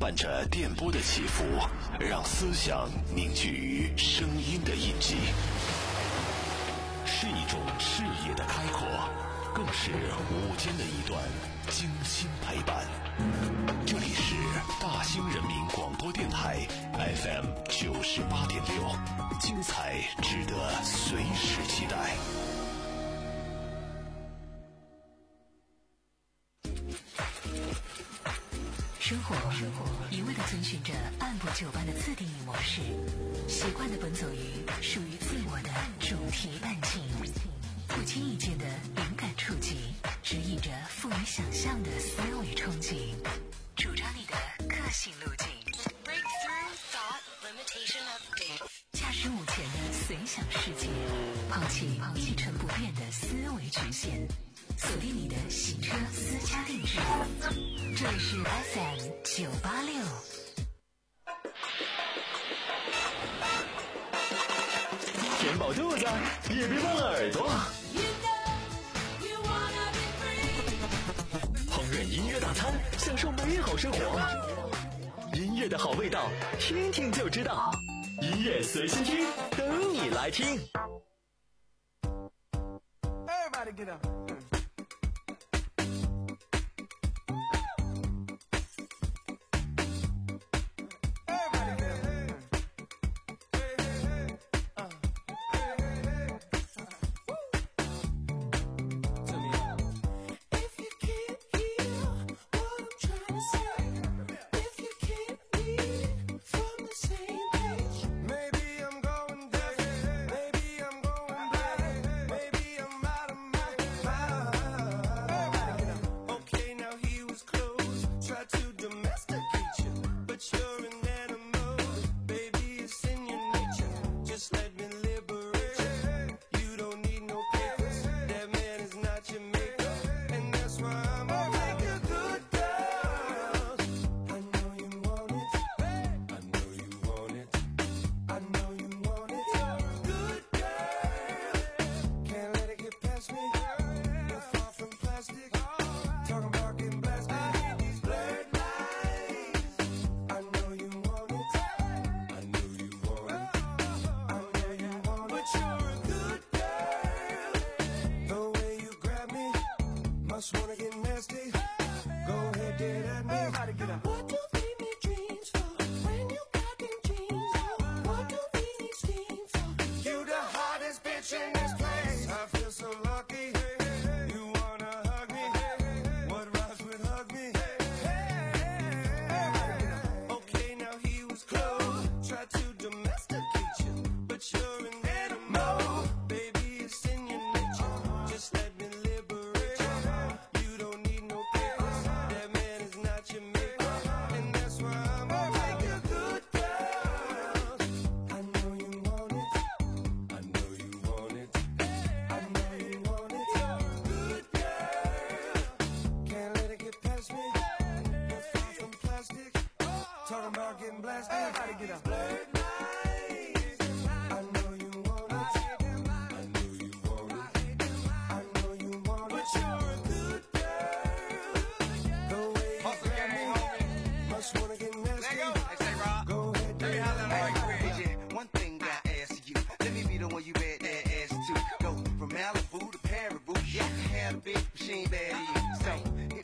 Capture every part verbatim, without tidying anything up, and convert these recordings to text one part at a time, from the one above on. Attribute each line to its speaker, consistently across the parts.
Speaker 1: 伴着电波的起伏，让思想凝聚于声音的印记，是一种视野的开阔，更是午间的一段精心陪伴。这里是大兴人民广播电台 F M 九十八点六，精彩值得随时期待。
Speaker 2: 生活一味地遵循着按部就班的自定义模式，习惯地奔走于属于自我的主题半径，不经意间的灵感触及，指引着富于想象的思维憧憬，主张你的个性路径。Breakthrough thought limitation update。驾驶午前的随想世界，抛弃一成不变的思维局限，锁定你的洗车私家定制。这里是 F M 九八六。
Speaker 3: 填饱肚子，也别忘了耳朵。烹饪音乐大餐，享受美好生活。音乐的好味道，听听就知道。音乐随心听，等你来听。
Speaker 4: Everybody get up.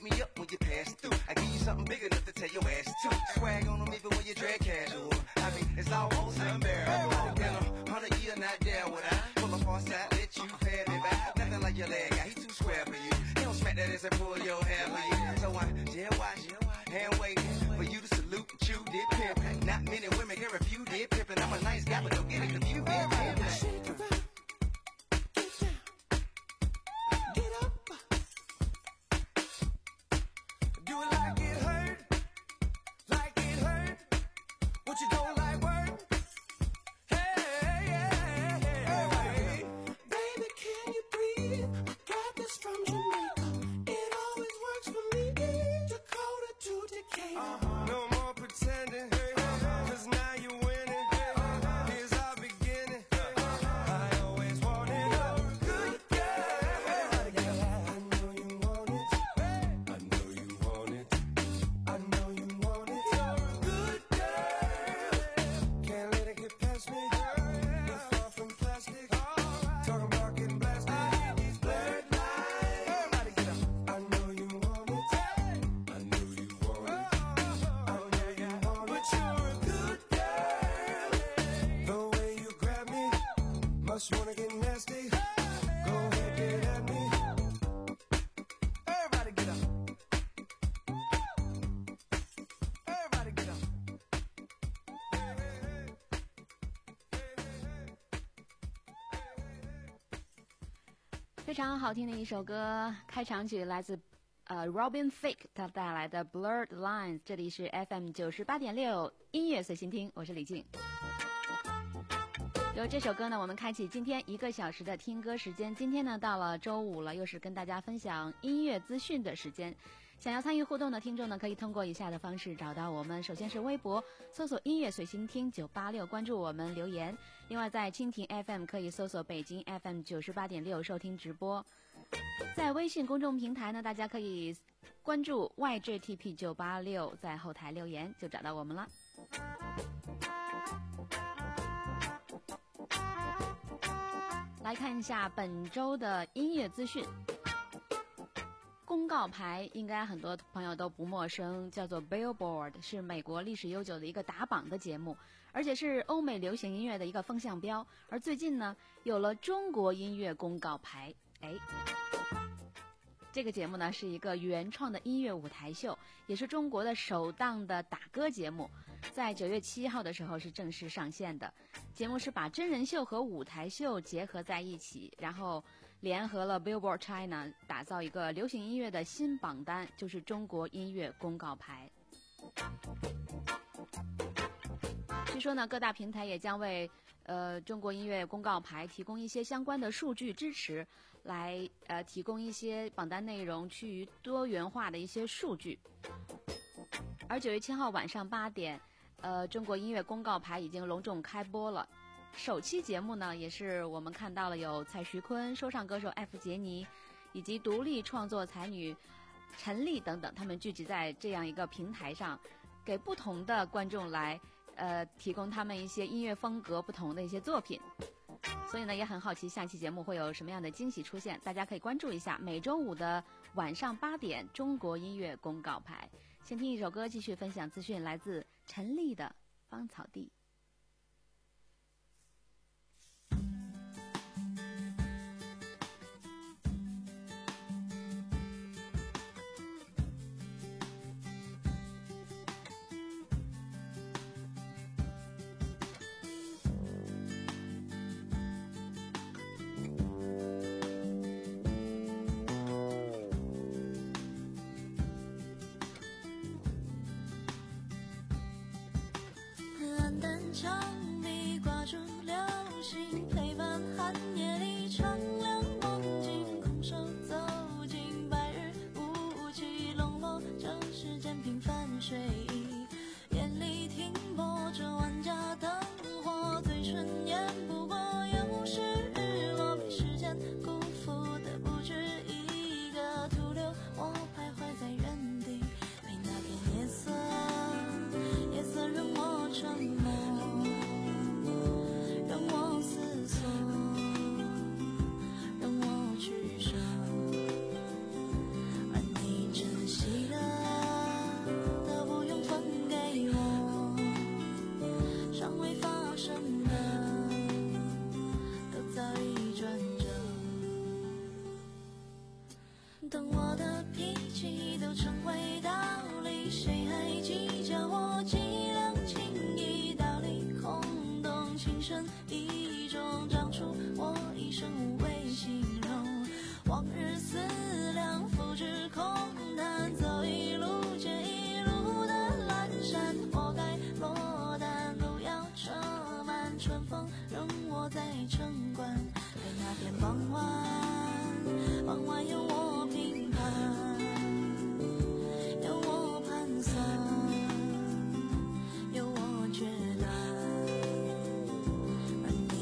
Speaker 5: Swag on them even when you drag casual. I mean, 非常好听的一首歌，开场曲来自呃 Robin Thicke 他带来的 Blurred Lines。 这里是 F M 九十八点六 音乐随心听，我是李静。由这首歌呢，我们开启今天一个小时的听歌时间。今天呢，到了周五了，又是跟大家分享音乐资讯的时间。想要参与互动的听众呢，可以通过以下的方式找到我们。首先是微博搜索音乐随心听九八六，关注我们留言。另外在蜻蜓 F M 可以搜索北京 F M 九十八点六收听直播。在微信公众平台呢，大家可以关注 Y J T P 九八六，在后台留言就找到我们了。来看一下本周的音乐资讯。公告牌应该很多朋友都不陌生，叫做 Billboard， 是美国历史悠久的一个打榜的节目，而且是欧美流行音乐的一个风向标。而最近呢，有了中国音乐公告牌。哎，这个节目呢是一个原创的音乐舞台秀，也是中国的首档的打歌节目，在九月七号的时候是正式上线的。节目是把真人秀和舞台秀结合在一起，然后联合了 Billboard China 打造一个流行音乐的新榜单，就是中国音乐公告牌。据说呢，各大平台也将为呃中国音乐公告牌提供一些相关的数据支持，来呃提供一些榜单内容趋于多元化的一些数据。而九月七号晚上八点，呃中国音乐公告牌已经隆重开播了。首期节目呢，也是我们看到了有蔡徐坤、说唱歌手 F 杰尼，以及独立创作才女陈粒等等，他们聚集在这样一个平台上，给不同的观众来呃提供他们一些音乐风格不同的一些作品。所以呢，也很好奇下期节目会有什么样的惊喜出现，大家可以关注一下每周五的晚上八点中国音乐公告牌。先听一首歌，继续分享资讯，来自陈粒的《芳草地》。
Speaker 6: 而你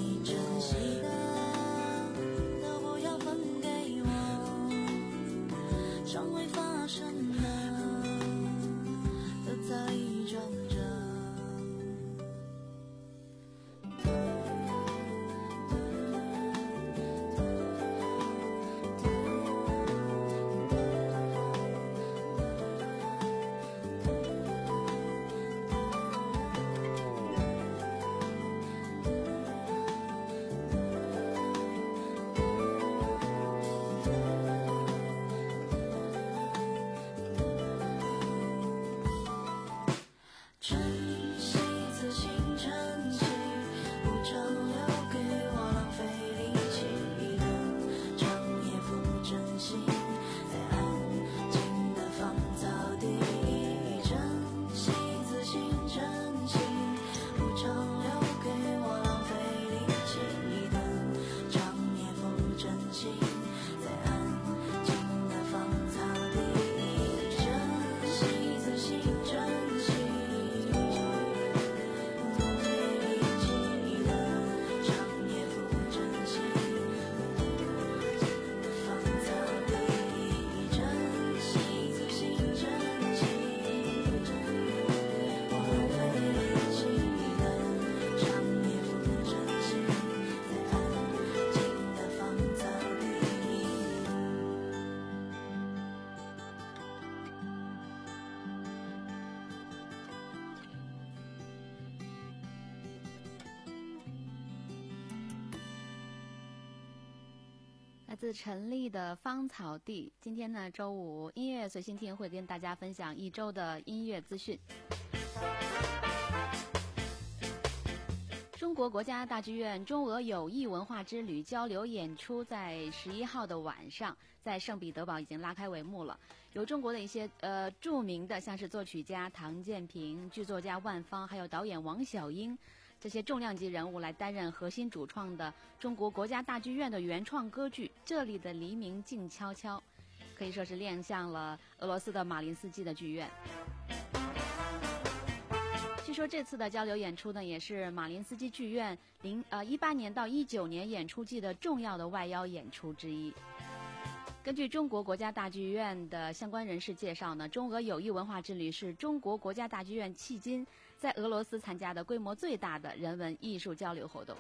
Speaker 5: 自陈粒的《芳草地》。今天呢，周五音乐随心听会跟大家分享一周的音乐资讯。中国国家大剧院中俄友谊文化之旅交流演出在十一号的晚上，在圣彼得堡已经拉开帷幕了。由中国的一些呃著名的，像是作曲家唐建平、剧作家万芳，还有导演王小英，这些重量级人物来担任核心主创的中国国家大剧院的原创歌剧《这里的黎明静悄悄》，可以说是亮相了俄罗斯的马林斯基的剧院。据说这次的交流演出呢，也是马林斯基剧院零呃一八年到一九年演出季的重要的外邀演出之一。根据中国国家大剧院的相关人士介绍呢，中俄友谊文化之旅是中国国家大剧院迄今在俄罗斯参加的规模最大的人文艺术交流活动。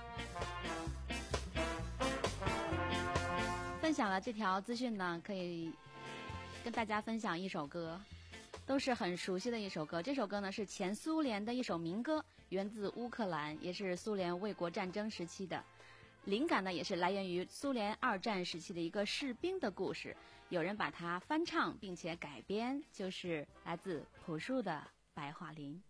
Speaker 5: 分享了这条资讯呢，可以跟大家分享一首歌，都是很熟悉的一首歌。这首歌呢是前苏联的一首民歌，源自乌克兰，也是苏联卫国战争时期的。灵感呢也是来源于苏联二战时期的一个士兵的故事，有人把它翻唱并且改编，就是来自朴树的《白桦林》。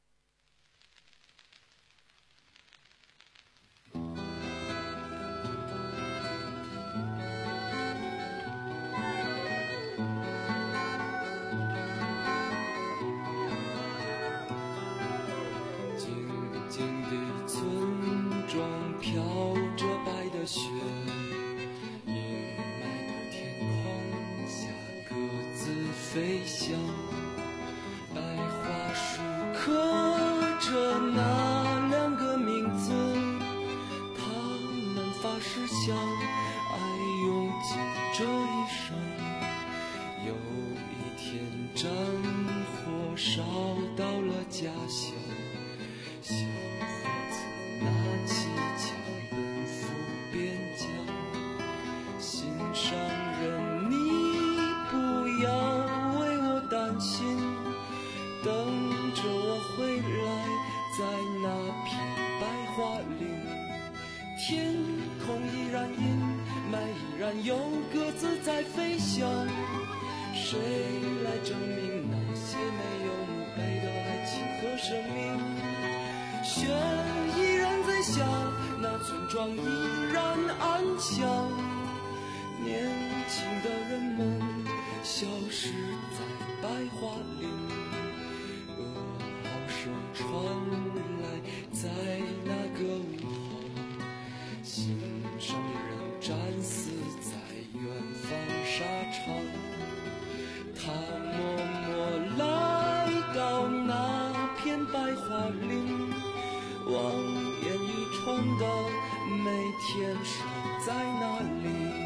Speaker 6: 雪，阴霾的天空下各自飞翔，白桦树刻着那两个名字，他们发誓相爱用尽这一生。有一天战火烧到了家乡，小伙子拿起枪边疆，心上人你不要为我担心，等着我回来，在那片白桦林，天空依然阴霾，依然有鸽子在飞翔，谁来证明那些没有墓碑的爱情和生命？雪依然在下，那村庄依然安详，年轻的人们消失在白桦林，噩耗声传来，在那个午后，心上人战死在远方沙场，他默默来到那片白桦林，望眼欲穿的每天守在那里。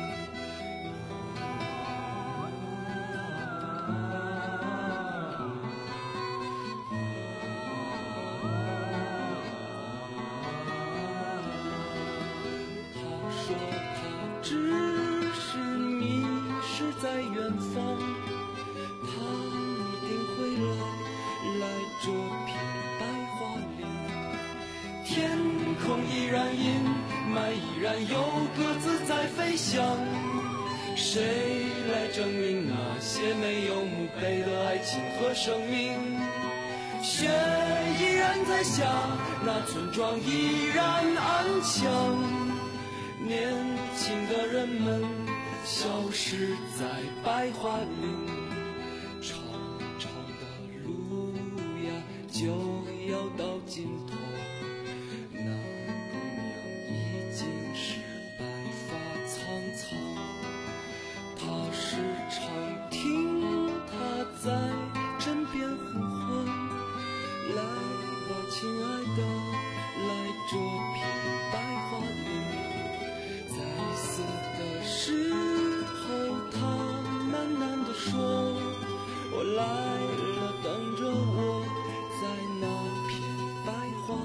Speaker 6: 他说他只是迷失在远方，他一定会来来这片白桦林，天空依然阴霾，依然有鸽子在飞翔，谁来证明那些没有墓碑的爱情和生命？雪依然在下，那村庄依然安详，年轻的人们消失在白桦林，长长的路呀就要到尽头，那姑娘已经是白发苍苍，她时常听她在枕边呼唤，来吧亲爱的，来这片白桦林，在死的时候她喃喃地说，我来了，等着我，在那片白桦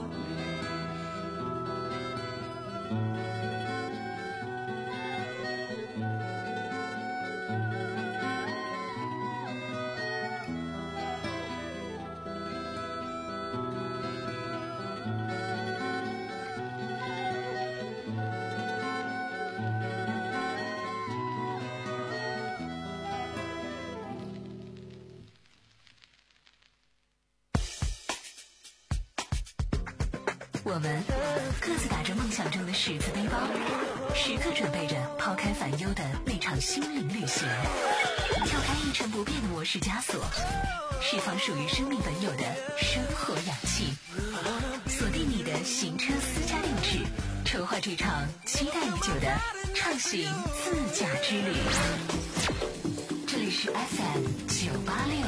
Speaker 2: 我们各自打着梦想中的十字背包，时刻准备着抛开烦忧的那场心灵旅行，跳开一成不变的模式枷锁，释放属于生命本有的生活氧气，锁定你的行车私家定制，筹划这场期待已久的畅行自驾之旅。这里是 F M 九八六。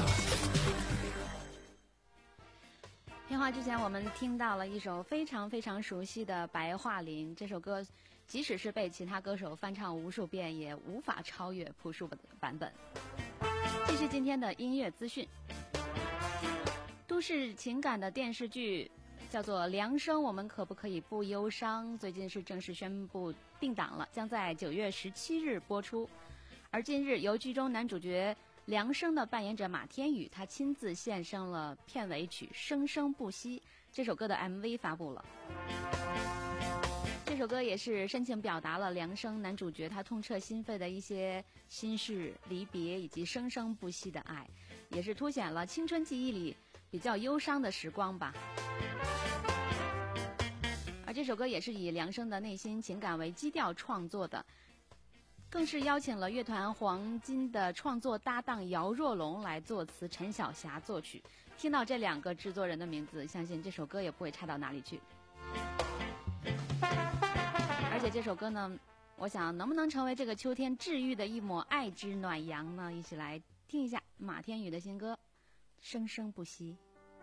Speaker 5: 片花之前我们听到了一首非常非常熟悉的《白桦林》，这首歌即使是被其他歌手翻唱无数遍，也无法超越朴树的版本。这是今天的音乐资讯。都市情感的电视剧叫做《梁生我们可不可以不忧伤》，最近是正式宣布定档了，将在九月十七日播出。而近日由剧中男主角梁生的扮演者马天宇，他亲自献声了片尾曲《生生不息》，这首歌的 M V 发布了。这首歌也是深情表达了梁生男主角他痛彻心扉的一些心事、离别以及生生不息的爱，也是凸显了青春记忆里比较忧伤的时光吧。而这首歌也是以梁生的内心情感为基调创作的，更是邀请了乐团黄金的创作搭档姚若龙来作词，陈小霞作曲。听到这两个制作人的名字，相信这首歌也不会差到哪里去。而且这首歌呢，我想能不能成为这个秋天治愈的一抹爱之暖阳呢？一起来听一下马天宇的新歌《生生不息》。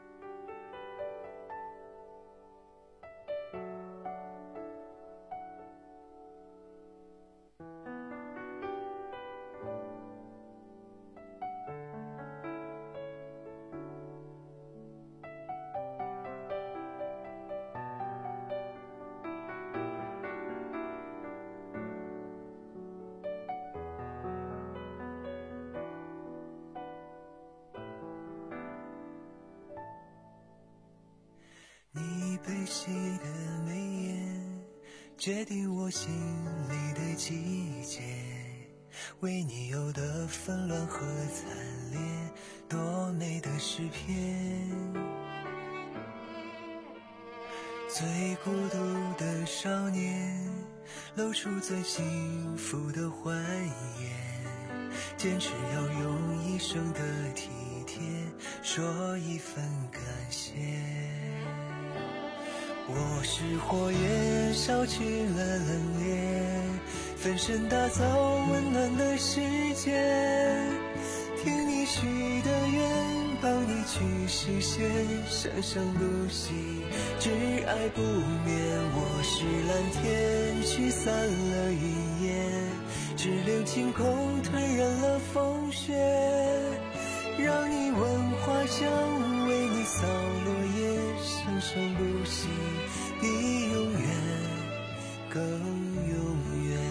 Speaker 7: 悲喜的眉眼，决定我心里的季节，为你有的纷乱和惨烈，多美的诗篇。最孤独的少年，露出最幸福的欢颜，坚持要用一生的体贴，说一份感谢。我是火焰，烧去了冷冽，分身打造温暖的世界，听你许的愿，帮你去实现，生生不息，只爱不灭。我是蓝天，驱散了云烟，只留晴空，吞忍了风雪，让你闻花香，为你扫落叶，生生不息，比永远更永远。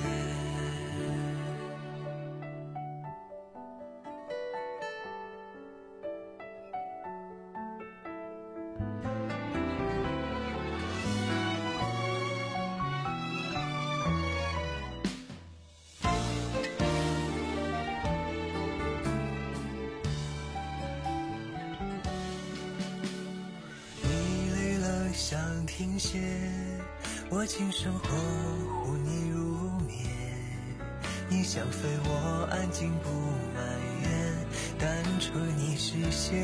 Speaker 7: 想停歇，我轻声呵护你入眠，你想飞我安静不埋怨，单纯你实现。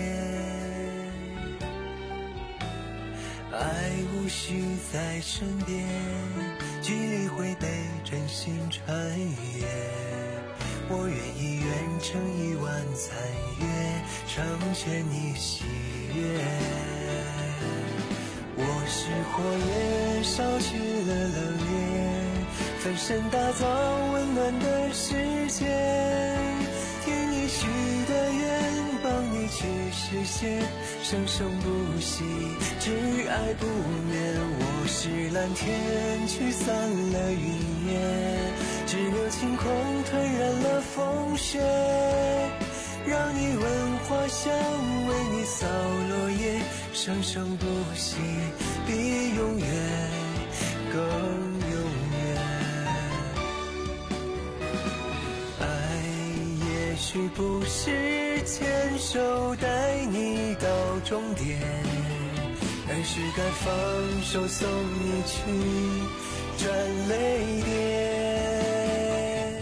Speaker 7: 爱无需在身边，距离会被真心穿越，我愿意远程一万残月，成全你喜悦。我是火焰，烧去了冷冽，分身打造温暖的世界，听你许的愿，帮你去实现，生生不息，只爱不灭。我是蓝天，驱散了云烟，只留晴空，吞忍了风雪，让你闻花香，为你扫落叶，生生不息，比永远更永远。爱也许不是牵手带你到终点，而而是该放手送你去转泪点。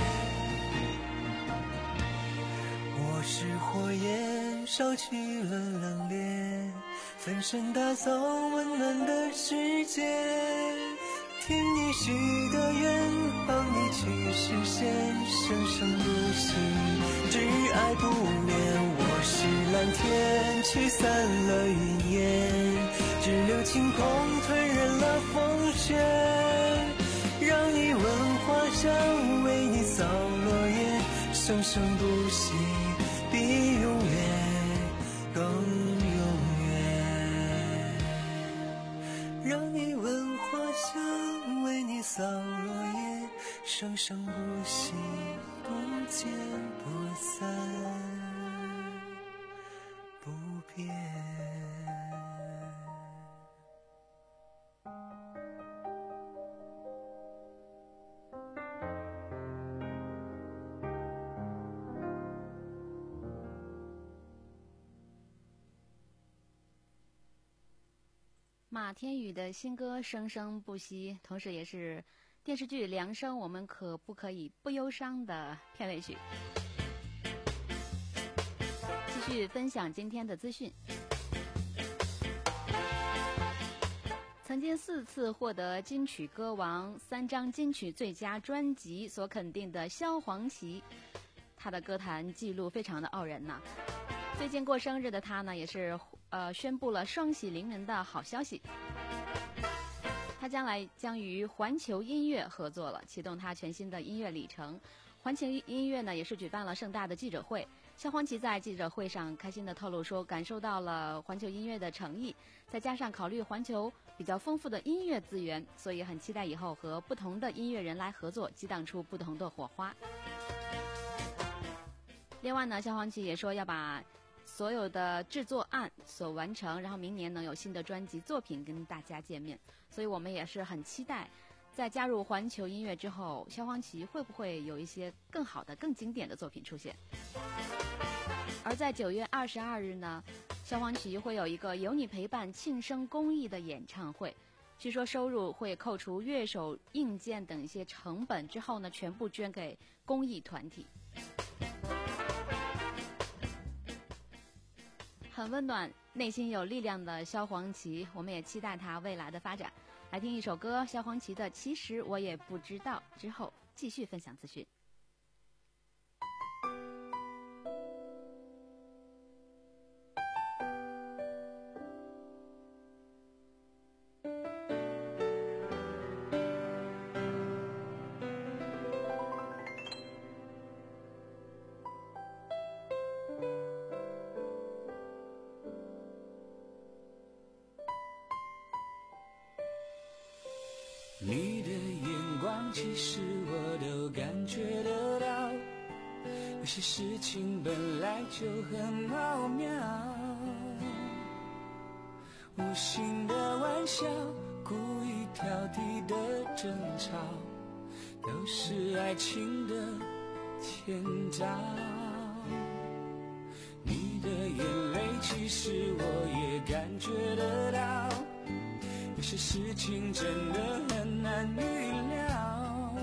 Speaker 7: 我是火焰烧去了冷冽，分身打造温暖的世界，听你许的愿，帮你去实现，生生不息，只爱不眠。我是蓝天驱散了云烟，只留晴空吞忍了风雪，让你闻花香，为你扫落叶，生生不息，比永远更永远。让你闻花香，为你扫落叶，生生不息，不见不散，不变。
Speaker 5: 马天宇的新歌《生生不息》，同时也是电视剧《良生我们可不可以不忧伤》的片尾曲。继续分享今天的资讯。曾经四次获得金曲歌王、三张金曲最佳专辑所肯定的萧煌奇，他的歌坛记录非常的傲人呐。最近过生日的他呢，也是呃宣布了双喜临门的好消息。他将来将与环球音乐合作了，启动他全新的音乐里程。环球音乐呢，也是举办了盛大的记者会。萧煌奇在记者会上开心地透露说，感受到了环球音乐的诚意，再加上考虑环球比较丰富的音乐资源，所以很期待以后和不同的音乐人来合作，激荡出不同的火花。另外呢，萧煌奇也说要把所有的制作案所完成，然后明年能有新的专辑作品跟大家见面，所以我们也是很期待在加入环球音乐之后，萧煌奇会不会有一些更好的更经典的作品出现。而在九月二十二日呢，萧煌奇会有一个有你陪伴庆生公益的演唱会，据说收入会扣除乐手硬件等一些成本之后呢，全部捐给公益团体。很温暖，内心有力量的萧煌奇，我们也期待他未来的发展。来听一首歌，萧煌奇的《其实我也不知道》，之后继续分享资讯。
Speaker 6: 你的眼光其实我都感觉得到，有些事情本来就很奥妙，无心的玩笑，故意挑剔的争吵，都是爱情的前兆。你的眼泪其实我也感觉得到，有些事情真的很难预料，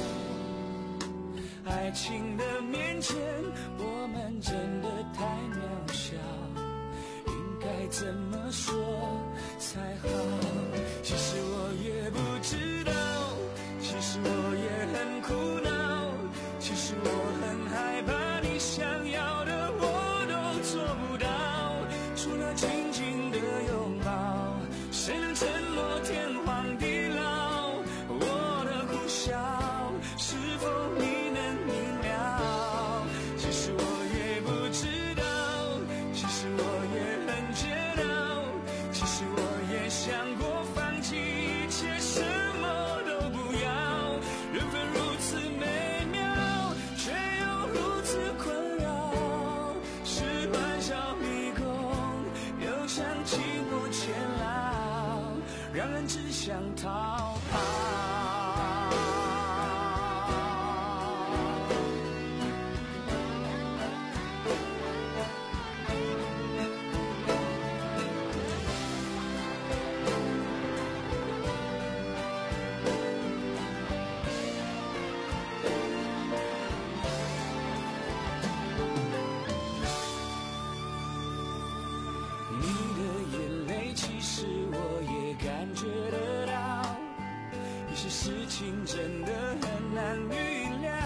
Speaker 6: 爱情的面前我们真的太渺小，应该怎么说才好？其实我也不知道，其实我也很苦恼，其实我很害怕你想要的我都做不到，除了紧紧的拥抱，谁能承诺天荒地老？我的苦笑，是否你能明了？其实我也不知道，其实我也很煎熬，其实我也想过放弃一切，什么都不要。缘分如此美妙，却又如此困扰，是欢笑迷宫，又像寂寞监牢，让人只想逃跑。 你的眼泪其实我也感觉得到，有些事情真的很难预料。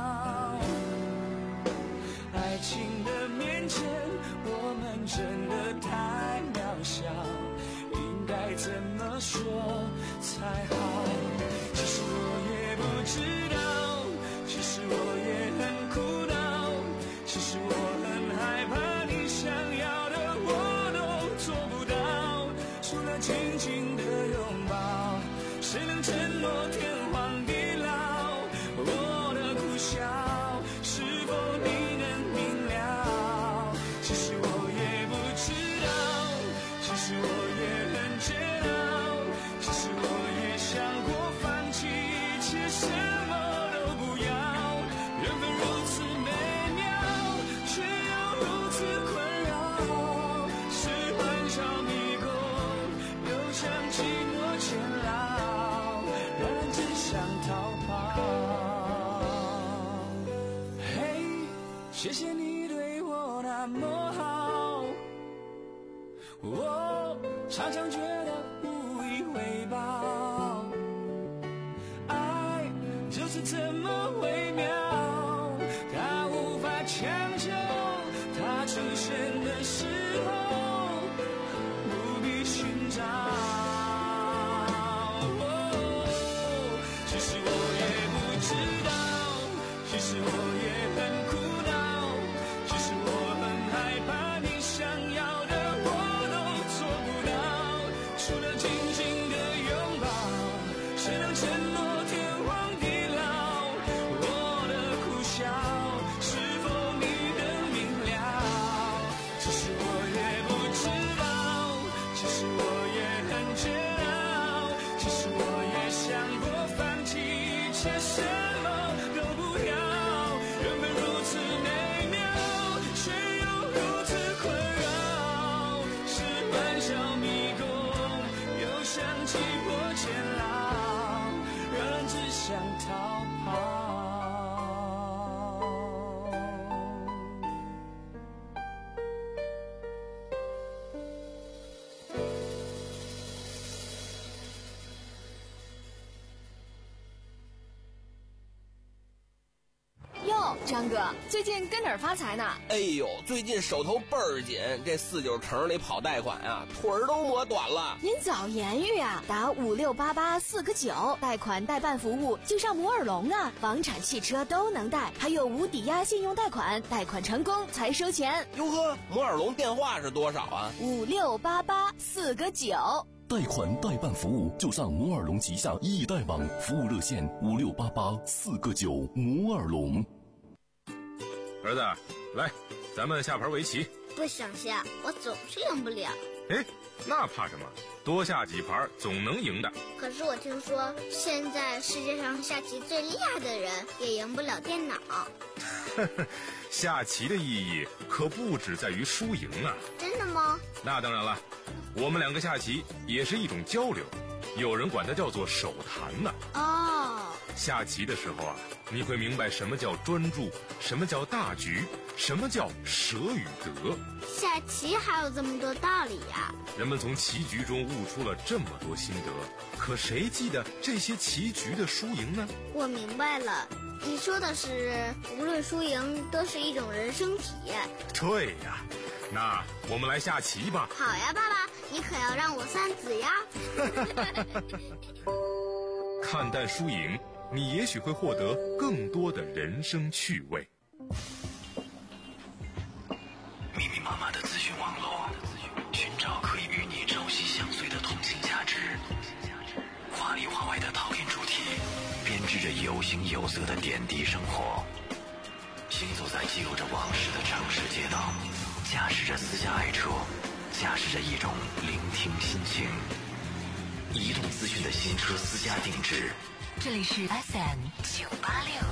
Speaker 6: 爱情的面前，我们真的太渺小，应该怎么说才好？其实我也不知道，其实我也很苦恼，其实我很害怕，你想要的我都做不到，除了紧紧的拥抱，谁能承诺天荒地老？我的苦笑，是否你能明了？其实我也不知道，其实我也很煎熬，其实我也想过放弃一切，什么都不要。缘分如此美妙，却又如此困扰，是欢笑迷宫，又像寂寞监牢，让人只想逃跑。嘿，谢谢你对我那么好，我常常觉得无以回报，爱就是这么微妙，它无法强求，它出现的时候不必寻找。哦，其实我也不知道，其实我也很苦恼，其实我很害怕，你想要的我都做不到，除了紧紧的拥抱，谁能承诺天荒地老？我的苦笑，是否你能明了？其实我也不知道，其实我也很煎熬，其实我也想过放弃一切，什么都不要。缘分如此美妙，却又如此困扰，是欢笑迷宫，又像寂寞监牢，让人只想逃跑。
Speaker 8: 哟，张哥，最近跟哪儿发财呢？
Speaker 9: 哎呦，最近手头倍儿紧，这四九城里跑贷款啊，腿儿都磨短了。
Speaker 8: 您早言语啊，打五六八八四个九，贷款代办服务就上摩尔龙啊，房产、汽车都能贷，还有无抵押信用贷款，贷款成功才收钱。
Speaker 9: 哟呵，摩尔龙电话是多少啊？
Speaker 8: 五六八八四个九。
Speaker 1: 贷款代办服务就上摩尔龙旗下易贷网，服务热线五六八八四个九。摩尔龙。
Speaker 10: 儿子，来，咱们下盘围棋。
Speaker 11: 不想下，我总是赢不了。
Speaker 10: 哎，那怕什么？多下几盘总能赢的。
Speaker 11: 可是我听说，现在世界上下棋最厉害的人也赢不了电脑。
Speaker 10: 下棋的意义可不只在于输赢啊。
Speaker 11: 真的吗？
Speaker 10: 那当然了，我们两个下棋也是一种交流，有人管它叫做手谈呢。
Speaker 11: 哦，
Speaker 10: 下棋的时候啊，你会明白什么叫专注，什么叫大局，什么叫舍与得。
Speaker 11: 下棋还有这么多道理呀！
Speaker 10: 人们从棋局中悟出了这么多心得，可谁记得这些棋局的输赢呢？
Speaker 11: 我明白了，你说的是无论输赢都是一种人生体验。
Speaker 10: 对呀，那我们来下棋吧。
Speaker 11: 好呀，爸爸，你可要让我三子呀。
Speaker 10: 看淡输赢，你也许会获得更多的人生趣味。
Speaker 1: 密密麻麻的资讯网络，寻找可以与你朝夕相随的同性价值，华里华外的陶冶主题，编织着有形有色的点滴生活。行走在记录着往事的城市街道，驾驶着私家爱车，驾驶着一种聆听心情。移动资讯的新车私家定制，
Speaker 2: 这里是 F M 九八六。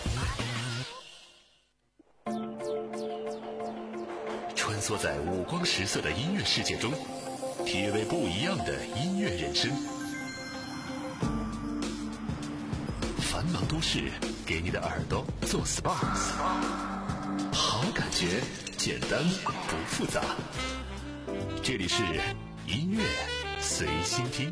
Speaker 1: 穿梭在五光十色的音乐世界中，体味不一样的音乐人生。繁忙都市给你的耳朵做 S P A， 好感觉简单不复杂。 这里是音乐随心听。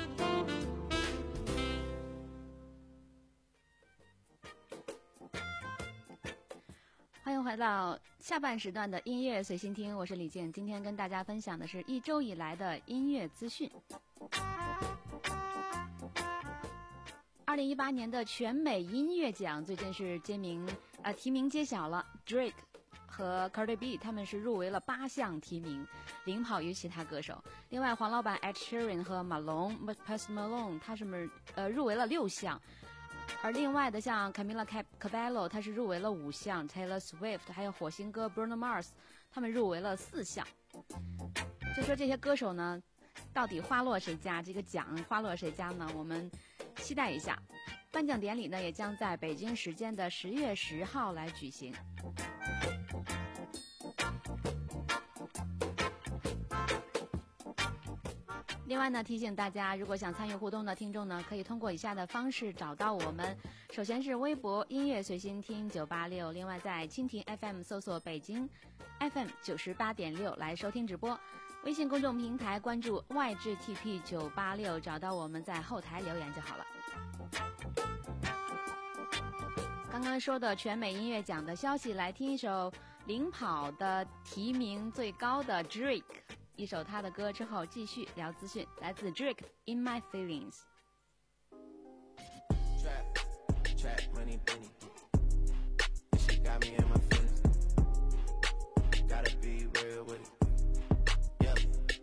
Speaker 5: 欢迎回到下半时段的音乐随心听，我是李健。今天跟大家分享的是一周以来的音乐资讯。二零一八年的全美音乐奖最近是揭名，呃，提名揭晓了 ，Drake 和 Cardi B 他们是入围了八项提名，领跑于其他歌手。另外，黄老板 Ed Sheeran 和马龙 Post Malone 他是呃入围了六项。而另外的像 Camila Cabello 他是入围了五项， Taylor Swift 还有火星哥 Bruno Mars 他们入围了四项。就说这些歌手呢，到底花落谁家？这个奖花落谁家呢？我们期待一下。颁奖典礼呢，也将在北京时间的十月十号来举行。另外呢，提醒大家，如果想参与互动的听众呢，可以通过以下的方式找到我们。首先是微博音乐随心听九八六，另外在蜻蜓 F M 搜索北京 F M 九十八点六来收听直播。微信公众平台关注 Y G T P 九八六，找到我们在后台留言就好了。刚刚说的全美音乐奖的消息，来听一首领跑的提名最高的 Drake。一首他的歌之后继续聊资讯，来自 Drake In My Feelings。
Speaker 12: Trap, trap, money, penny. This shit got me in my feelings. Gotta be real with it. Yeah.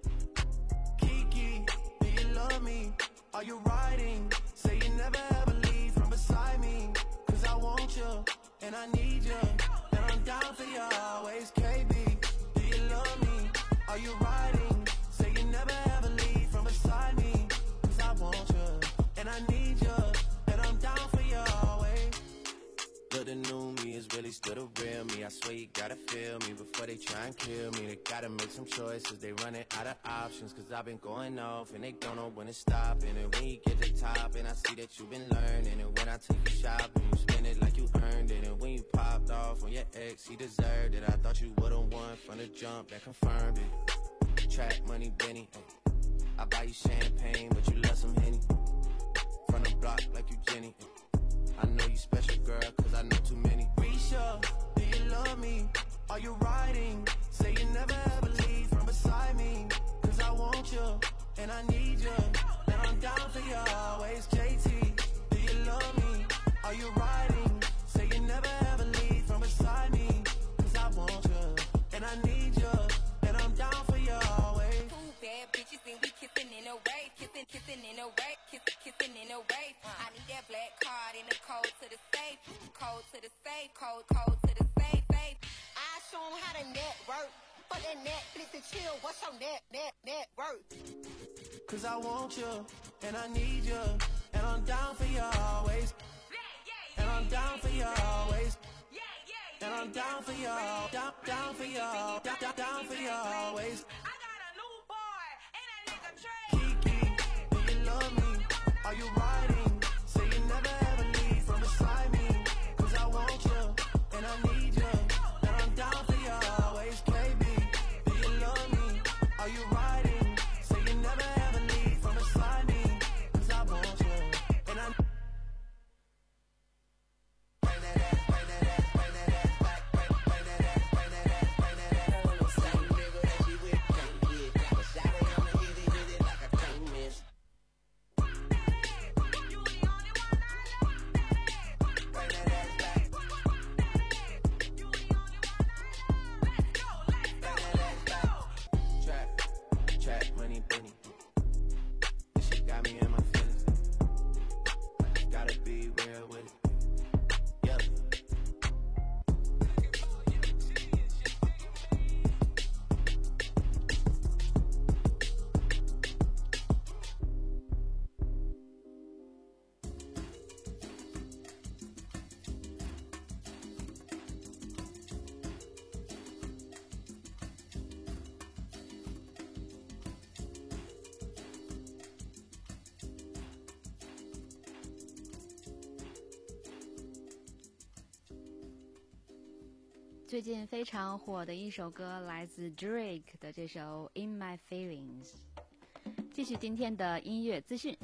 Speaker 12: Kiki, do you love me? Are you riding? Say you never ever leave from beside me. Cause I want you, and I need you. And I'm down for you always. K B, do you love me? Are you riding? Say you never ever leave from beside me. Cause I want you, and I need you. And I'm down for you always. Look, the new me is really still the real me. I swear you gotta feel me before they try and kill me. They gotta make some choices, they running out of options. Cause I've been going off and they don't know when to stop. And when you get to the top and I see that you've been learning. And when I take you shopping, you spend it like you earned it. And when you popped off on your ex, he deserved it. I thought you would've won from the jump, that confirmed it. Trap money, Benny, ay. I buy you champagne, but you love some Henny. From the block like you Jenny, ay. I know you special, girl, cause I know too many. Risha, do you love me? Are you riding? Say you never ever leave from beside me. Cause I want you, and I need you. And I'm down for you always. J T, do you love me? Are you riding? Say you never ever leave from beside me. Cause I want you, and I need you. And I'm down for you always.
Speaker 13: Two bad bitches and we kissing in a wave. Kissing, kissing in a wave. Kissing, kissing in a wave. I need that black card in the code to the safe. Code to the safe. Code, code to the safe, safe.
Speaker 14: I show them how to network. Fuck that Netflix and chill. What's your net, net, net worth?
Speaker 12: Cause I want you, and I need you. And I'm down for you always. And I'm down for you always. And I'm down for you, down, down for you, down, down, down for you always.
Speaker 13: I got a new boy and that nigga Trey.
Speaker 12: Kiki, do you love me? Are you riding? Say you never ever leave from beside me. Cause I want you, and I need you. And I'm down for you always. K B, do you love me? Are you riding? Say you never ever leave from beside me. Cause I want you, and I bring that ass, bring that ass, bring that ass back, bring, bring that ass, bring that ass, bring that ass. That little same nigga that she with.
Speaker 5: 最近非常火的一首歌，来自 Drake 的这首 In My Feelings。 继续今天的音乐资讯。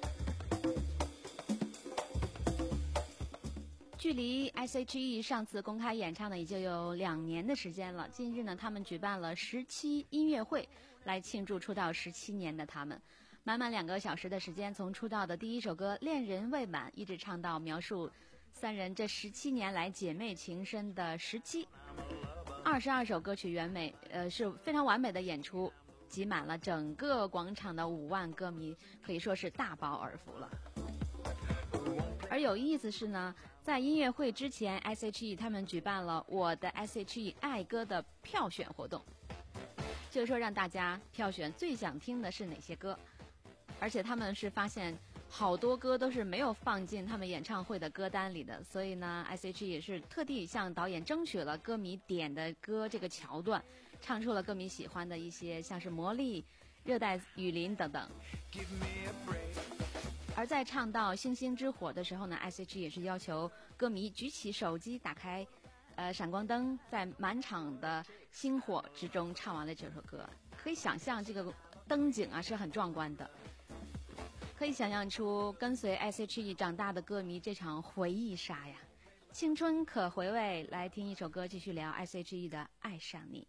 Speaker 5: 距离 S H E 上次公开演唱呢，已经有两年的时间了。近日呢，他们举办了十期音乐会，来庆祝出道十七年的他们。满满两个小时的时间，从出道的第一首歌《恋人未满》，一直唱到描述三人这十七年来姐妹情深的十七。二十二首歌曲完美，呃，是非常完美的演出，挤满了整个广场的五万歌迷，可以说是大饱耳福了。而有意思是呢，在音乐会之前 ，S H E 他们举办了我的 S H E 爱歌的票选活动，就是说让大家票选最想听的是哪些歌。而且他们是发现好多歌都是没有放进他们演唱会的歌单里的，所以呢 S H E 也是特地向导演争取了歌迷点的歌这个桥段，唱出了歌迷喜欢的一些像是魔力、热带雨林等等。而在唱到星星之火的时候呢， S H E 也是要求歌迷举起手机，打开呃闪光灯，在满场的星火之中唱完了这首歌。可以想象这个灯景啊是很壮观的，可以想象出跟随 S H E 长大的歌迷这场回忆杀呀，青春可回味。来听一首歌，继续聊 S H E 的《爱上你》。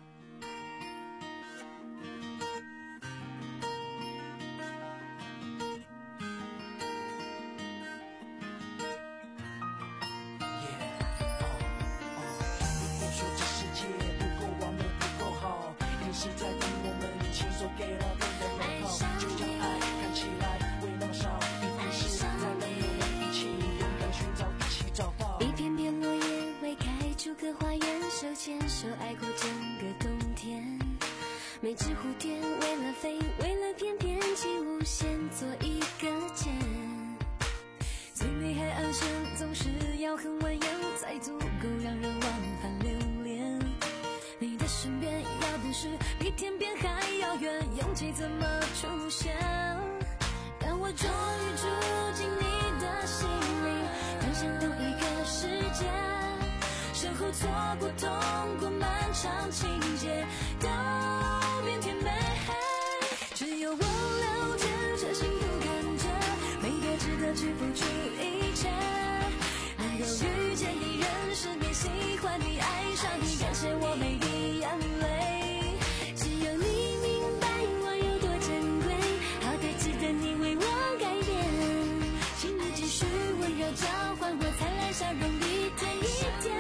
Speaker 15: 牵手爱过整个冬天，每只蝴蝶为了飞，为了翩翩起舞，先做一个茧。最美海岸线总是要很蜿蜒，才足够让人往返留恋。你的身边要不是比天边还遥远，勇气怎么出现？当我终于住进你的心里，分享同一个世界，身后错过痛过漫长情节，都变甜美。只有我了解这幸福感觉，美得值得去付出一切。能够遇见你，认识你，喜欢你，爱上你，感谢我每滴眼泪。只有你明白我有多珍贵，好的值得你为我改变。请你继续温柔交换我灿烂笑容，一天一天。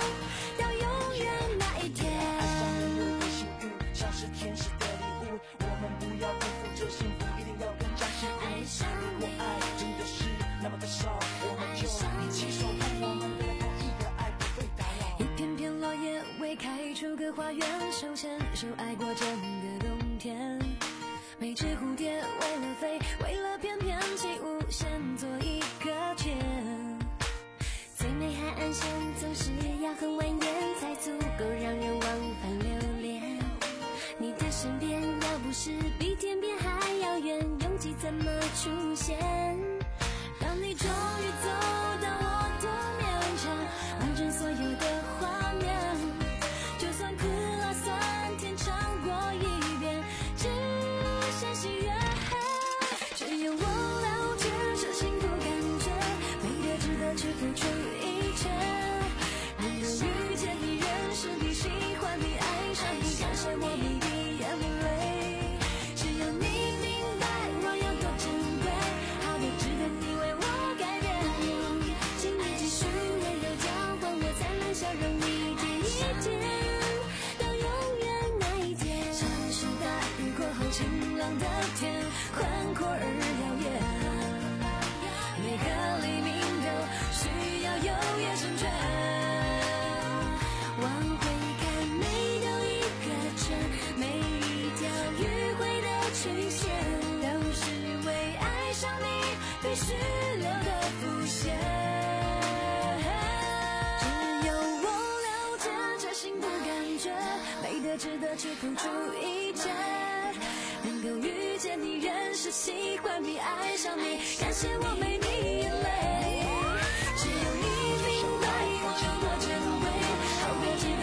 Speaker 15: 开出个花园，手牵手爱过整个冬天。每只蝴蝶为了飞，为了翩翩起舞，先做一个茧。最美海岸线总是要很蜿蜒，才足够让人往返留恋。你的身边要不是比天边还遥远，勇气怎么出现？当你终于走到我的面前，完成所有的画面。就算苦辣酸甜尝过一遍，只剩喜悦。只有我了解这幸福感觉，美得值得去付出一切。能够遇见你，认识你，喜欢你，爱上你，感谢我每滴眼泪。只有你明白我有多珍贵，好的值得你为我改变。请你继续温柔交换我灿烂笑容，一天一天。晴朗的天，宽阔而遥远，每个黎明都需要有夜成全。往回看每兜一个圈，每一条迂回的曲线，都是为爱上你被虚留的伏线。只有我了解这幸福感觉，美得值得去付出一切。能够遇见你，认识喜欢你，爱上你，感谢我每滴眼泪。只有你明白我有多珍贵，好的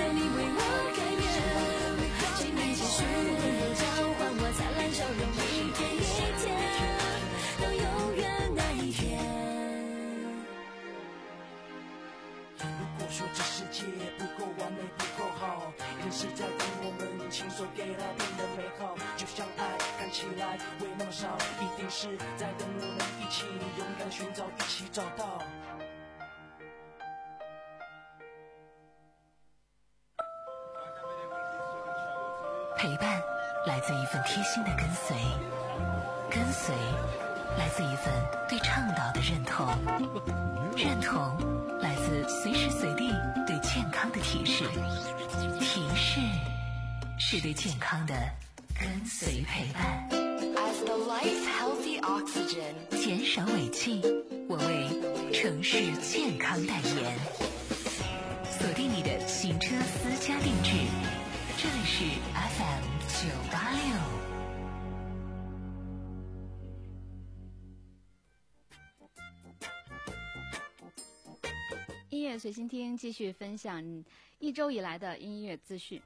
Speaker 16: 少，一定是在等我们一起勇敢寻找，一起找到。
Speaker 2: 陪伴来自一份贴心的跟随，跟随来自一份对倡导的认同，认同来自随时随地对健康的提示，提示是对健康的跟随陪伴。
Speaker 15: As the life healthy oxygen，
Speaker 2: 减少尾气，我为城市健康代言。锁定你的行车私家定制，这里是 F M 九八六。
Speaker 5: 音乐随心听，继续分享一周以来的音乐资讯。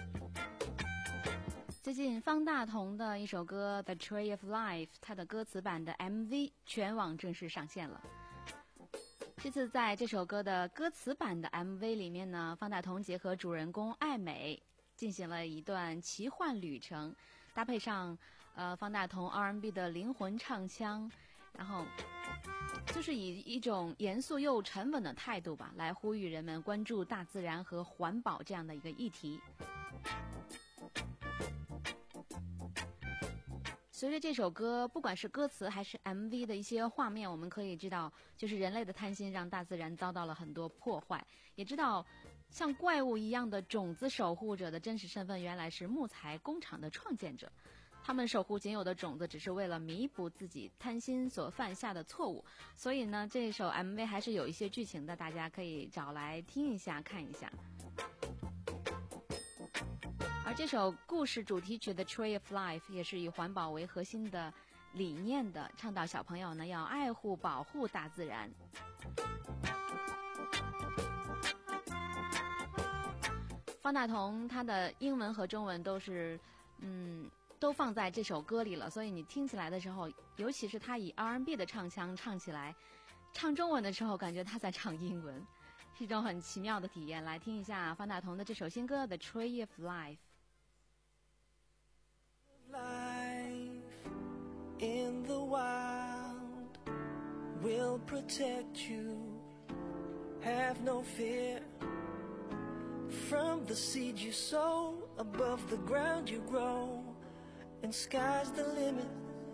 Speaker 5: 最近方大同的一首歌《The Tree of Life》，它的歌词版的 M V 全网正式上线了。这次在这首歌的歌词版的 M V 里面呢，方大同结合主人公艾美，进行了一段奇幻旅程，搭配上呃方大同 R and B 的灵魂唱腔，然后就是以一种严肃又沉稳的态度吧，来呼吁人们关注大自然和环保这样的一个议题。随着这首歌，不管是歌词还是 M V 的一些画面，我们可以知道，就是人类的贪心让大自然遭到了很多破坏，也知道像怪物一样的种子守护者的真实身份原来是木材工厂的创建者，他们守护仅有的种子只是为了弥补自己贪心所犯下的错误。所以呢，这首 M V 还是有一些剧情的，大家可以找来听一下看一下。而这首故事主题曲的 Tree of Life 也是以环保为核心的理念的，倡导小朋友呢要爱护保护大自然。方大同他的英文和中文都是嗯都放在这首歌里了，所以你听起来的时候，尤其是他以 R and B 的唱腔唱起来，唱中文的时候感觉他在唱英文，是一种很奇妙的体验。来听一下方大同的这首新歌 The Tree of Life。
Speaker 7: Life in the wild will protect you. Have no fear. From the seed you sow, above the ground you grow, and sky's the limit.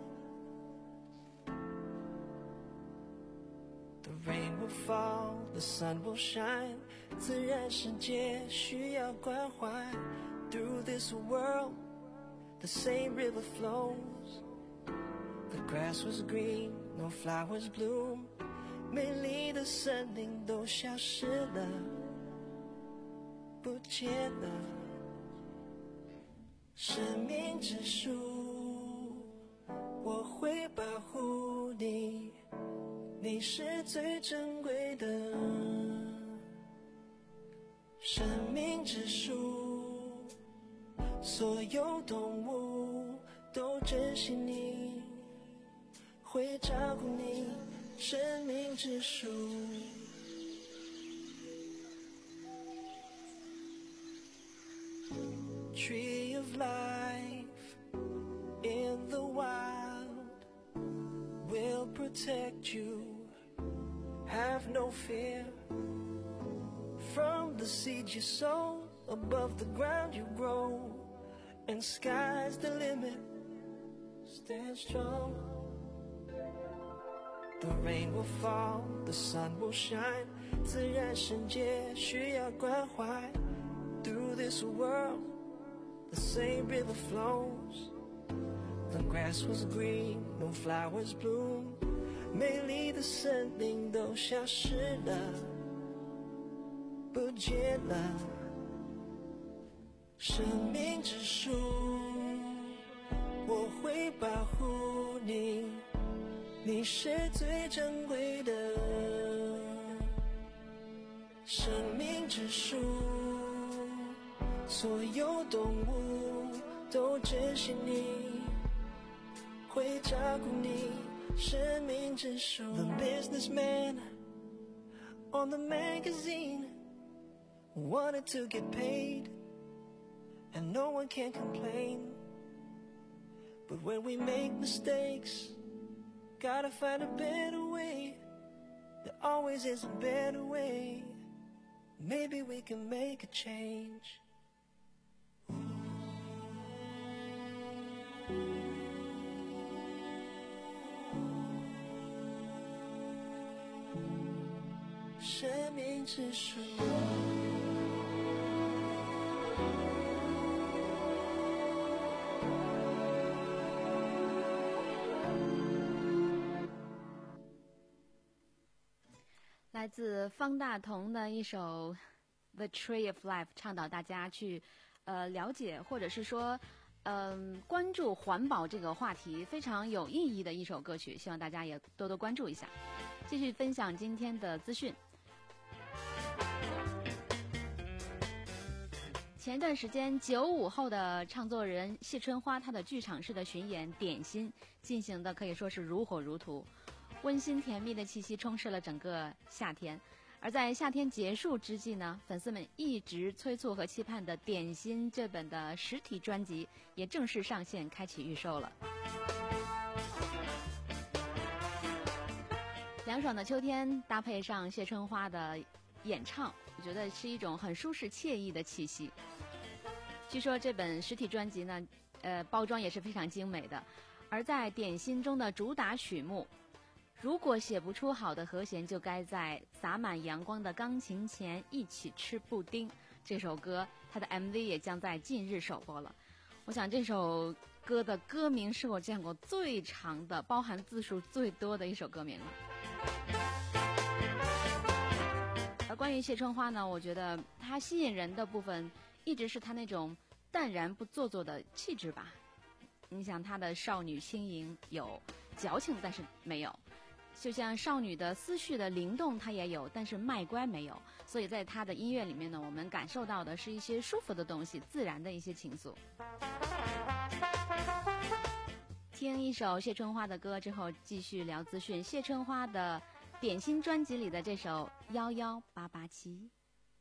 Speaker 7: The rain will fall, the sun will shine. 自然世界需要关怀。Through this world the same river flows. The grass was green, no flowers bloom. 美丽的森林都消失了，不见了。生命之树，我会保护你，你是最珍贵的。生命之树，所有动物都珍惜你，会照顾你。生命之树。Tree of life in the wild will protect you. Have no fear. From the seed you sow, above the ground you grow, and sky's the limit. Stand strong. The rain will fall, the sun will shine. 自然世界需要关怀。Through this world, the same river flows. The grass was green, no flowers bloom. 美丽的森林都消失了，不见了。生命之树，我会保护你，你是最珍贵的。生命之树，所有动物都珍惜你，会照顾你。生命之树。The businessman on the magazine wanted to get paid, and no one can complain. But
Speaker 17: But when we make mistakes, gotta find a better way. There always is a better way. Maybe we can make a change.生命之树。
Speaker 5: 来自方大同的一首《The Tree of Life》，倡导大家去呃了解或者是说嗯、呃、关注环保这个话题，非常有意义的一首歌曲，希望大家也多多关注一下。继续分享今天的资讯。前段时间，九五后的唱作人谢春花，她的剧场式的巡演《点心》进行的可以说是如火如荼。温馨甜蜜的气息充斥了整个夏天，而在夏天结束之际呢，粉丝们一直催促和期盼的《点心》这本的实体专辑也正式上线，开启预售了。凉爽的秋天搭配上谢春花的演唱，我觉得是一种很舒适惬意的气息。据说这本实体专辑呢，呃，包装也是非常精美的，而在《点心》中的主打曲目。如果写不出好的和弦，就该在洒满阳光的钢琴前一起吃布丁。这首歌它的 M V 也将在近日首播了。我想这首歌的歌名是我见过最长的，包含字数最多的一首歌名了。而关于谢春花呢，我觉得她吸引人的部分一直是她那种淡然不做作的气质吧。你想她的少女轻盈，有矫情，但是没有。就像少女的思绪的灵动，她也有，但是卖乖没有。所以在她的音乐里面呢，我们感受到的是一些舒服的东西，自然的一些情愫。听一首谢春花的歌之后，继续聊资讯。谢春花的《点心》专辑里的这首《幺幺八八七》。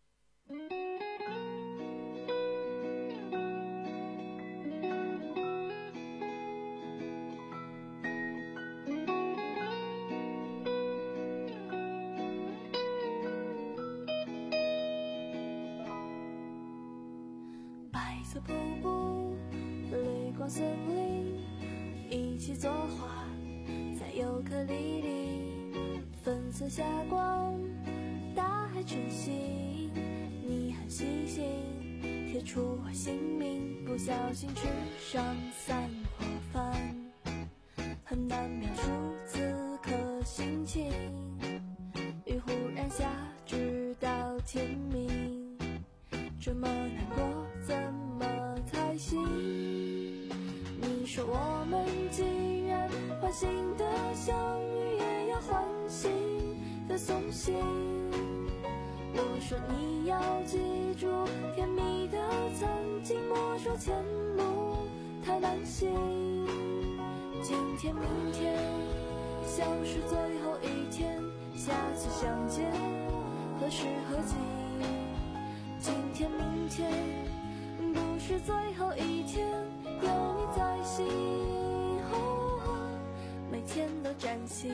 Speaker 15: 色瀑布，绿光森林，一起作画，在尤克里里，粉色霞光，大海晨曦，你很细心，贴出我姓名，不小心吃上三火饭，很难描述此刻心情，雨忽然下，直到天明，这么难过怎么才行？你说我们既然欢欣的相遇，也要欢欣的送行。我说你要记住甜蜜的曾经，莫说前路太难行。今天明天像是最后一天，下次相见何时何地？今天明天不是最后一天，有你在心，哦，每天都崭新。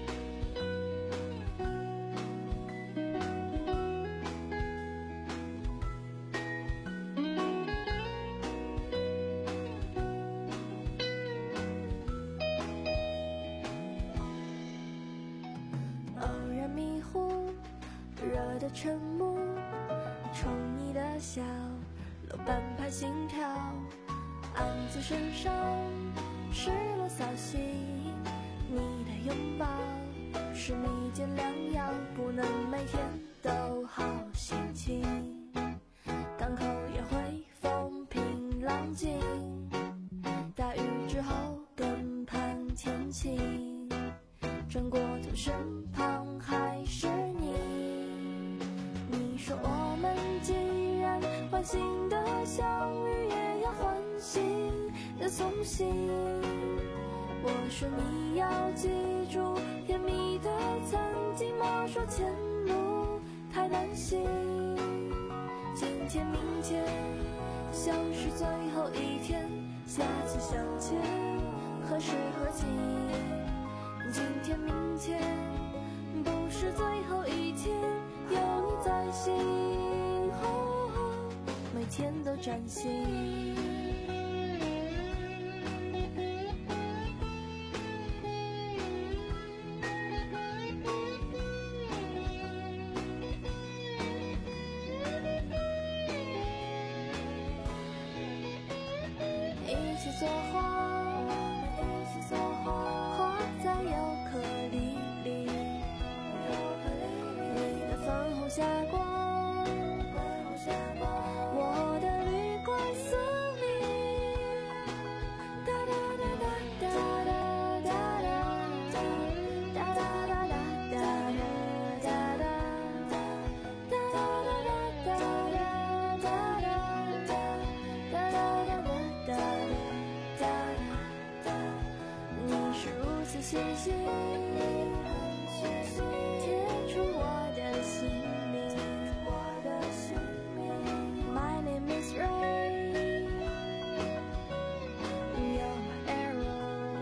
Speaker 15: 偶然迷糊，热的沉默，宠你的笑，漏半拍心跳，暗自身上失落扫息，你的拥抱是蜜饯良药，不能每天都好心情。港口也会风平浪静，大雨之后更盼天晴，转过头身旁还是你。你说我们既然欢欣的相遇，也要欢欣的送行。我说你要记住甜蜜的曾经，莫说前路太难行。今天明天像是最后一天，下次相见是何其。今天明天不是最后一天，有你在心，哦，每天都崭新。一起做花，一起做花，花在尤克里里，尤克里里，你的粉红霞光，粉红霞光，我的绿怪思密，哒哒哒哒哒哒哒哒哒哒哒哒哒哒细细贴出我的姓名，我的姓名。My name is Ray, you're my arrow,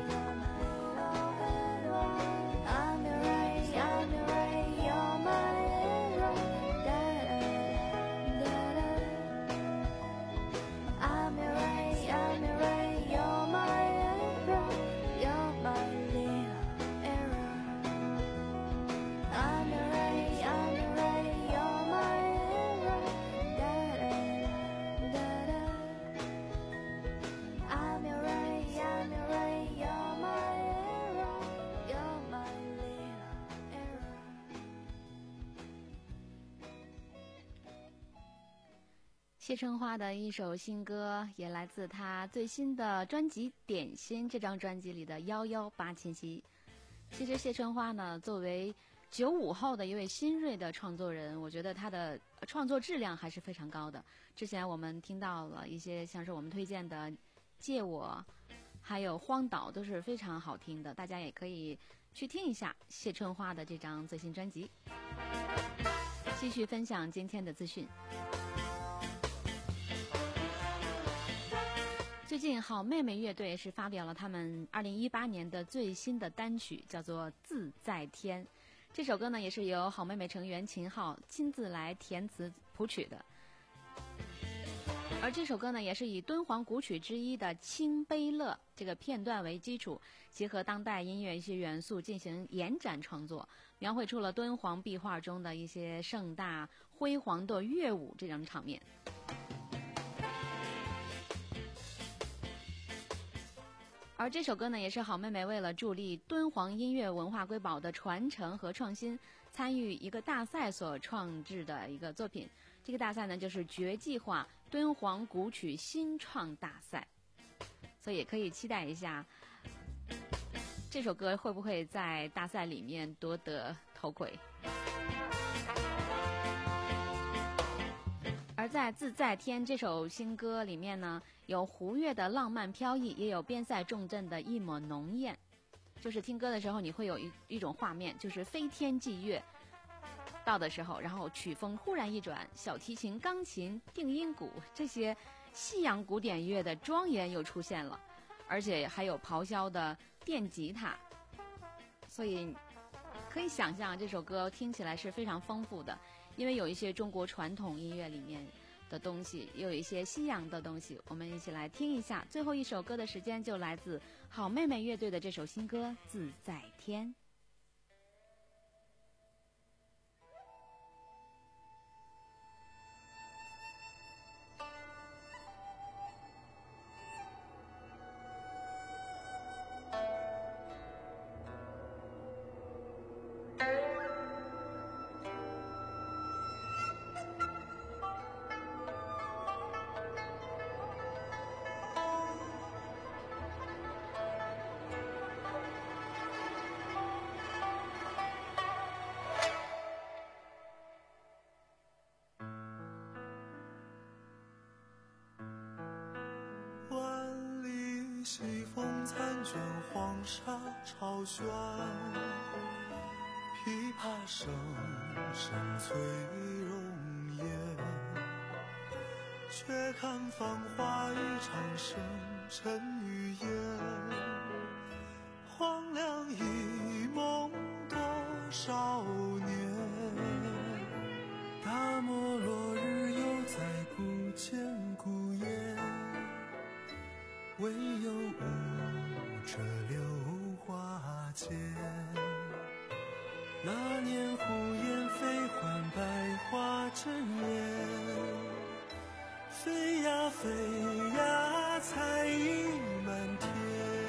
Speaker 15: I'm your Ray, I'm your Ray, you're my arrow. Da da da da. I'm your Ray, I'm your Ray, you're my arrow, you're my
Speaker 5: 谢春花的一首新歌，也来自她最新的专辑《点心》这张专辑里的《幺幺八七七》。其实谢春花呢，作为九五后的一位新锐的创作人，我觉得她的创作质量还是非常高的。之前我们听到了一些像是我们推荐的《借我》，还有《荒岛》，都是非常好听的，大家也可以去听一下谢春花的这张最新专辑。继续分享今天的资讯。最近好妹妹乐队是发表了他们二零一八年的最新的单曲，叫做《自在天》。这首歌呢，也是由好妹妹成员秦昊亲自来填词谱曲的。而这首歌呢，也是以敦煌古曲之一的《清悲乐》这个片段为基础，结合当代音乐一些元素进行延展创作，描绘出了敦煌壁画中的一些盛大辉煌的乐舞这种场面。而这首歌呢，也是好妹妹为了助力敦煌音乐文化瑰宝的传承和创新，参与一个大赛所创制的一个作品。这个大赛呢，就是绝计划敦煌古曲新创大赛，所以也可以期待一下这首歌会不会在大赛里面夺得头盔。而在《自在天》这首新歌里面呢，有胡乐的浪漫飘逸，也有边塞重镇的一抹浓艳。就是听歌的时候，你会有一一种画面，就是飞天祭月到的时候，然后曲风忽然一转，小提琴、钢琴、定音鼓这些西洋古典乐的庄严又出现了，而且还有咆哮的电吉他，所以可以想象这首歌听起来是非常丰富的。因为有一些中国传统音乐里面的东西，也有一些西洋的东西，我们一起来听一下。最后一首歌的时间就来自好妹妹乐队的这首新歌《自在天》。
Speaker 7: 西风残卷，黄沙潮旋，琵琶声声催容颜。却看繁华一场，深沉语言。 见孤雁，唯有舞着柳花间。那年胡燕飞还百花争艳，飞呀飞呀彩影满天。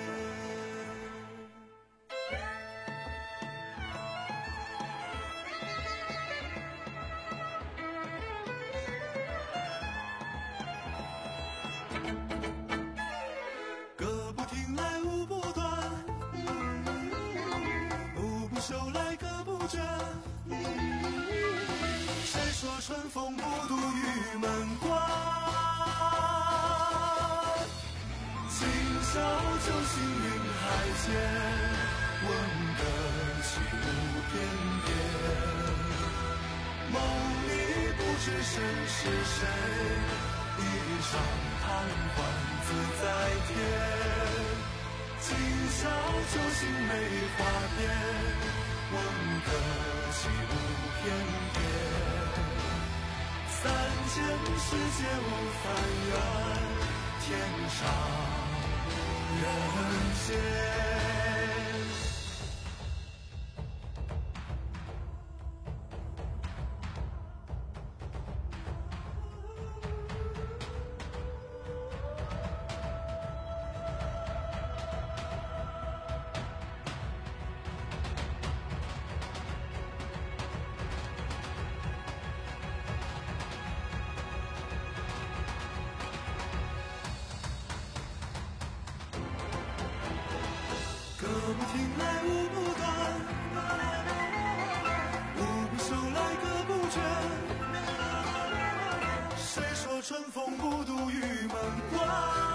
Speaker 7: 歌不停来舞不断，舞不休来歌不倦。谁说春风不度玉门关？今宵酒醒云海间，闻歌起舞翩翩。梦里不知身是谁，一上贪欢自在天。今宵酒醒梅花边，闻歌起舞翩翩。三千世界无烦缘，天上人间。歌不停来舞不断，舞不休来歌不倦。谁说春风不度玉门关？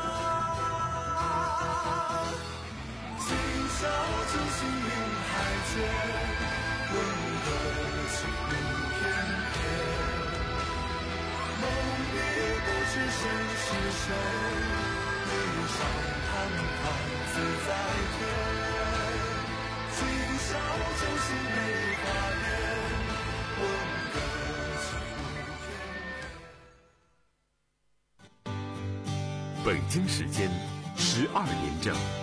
Speaker 7: 今宵酒醒云海间，闻歌起舞翩翩。梦里不知身是谁，一上贪欢自在天。今宵酒醒梅花边，闻歌起舞翩翩。
Speaker 1: 北京时间十二点整。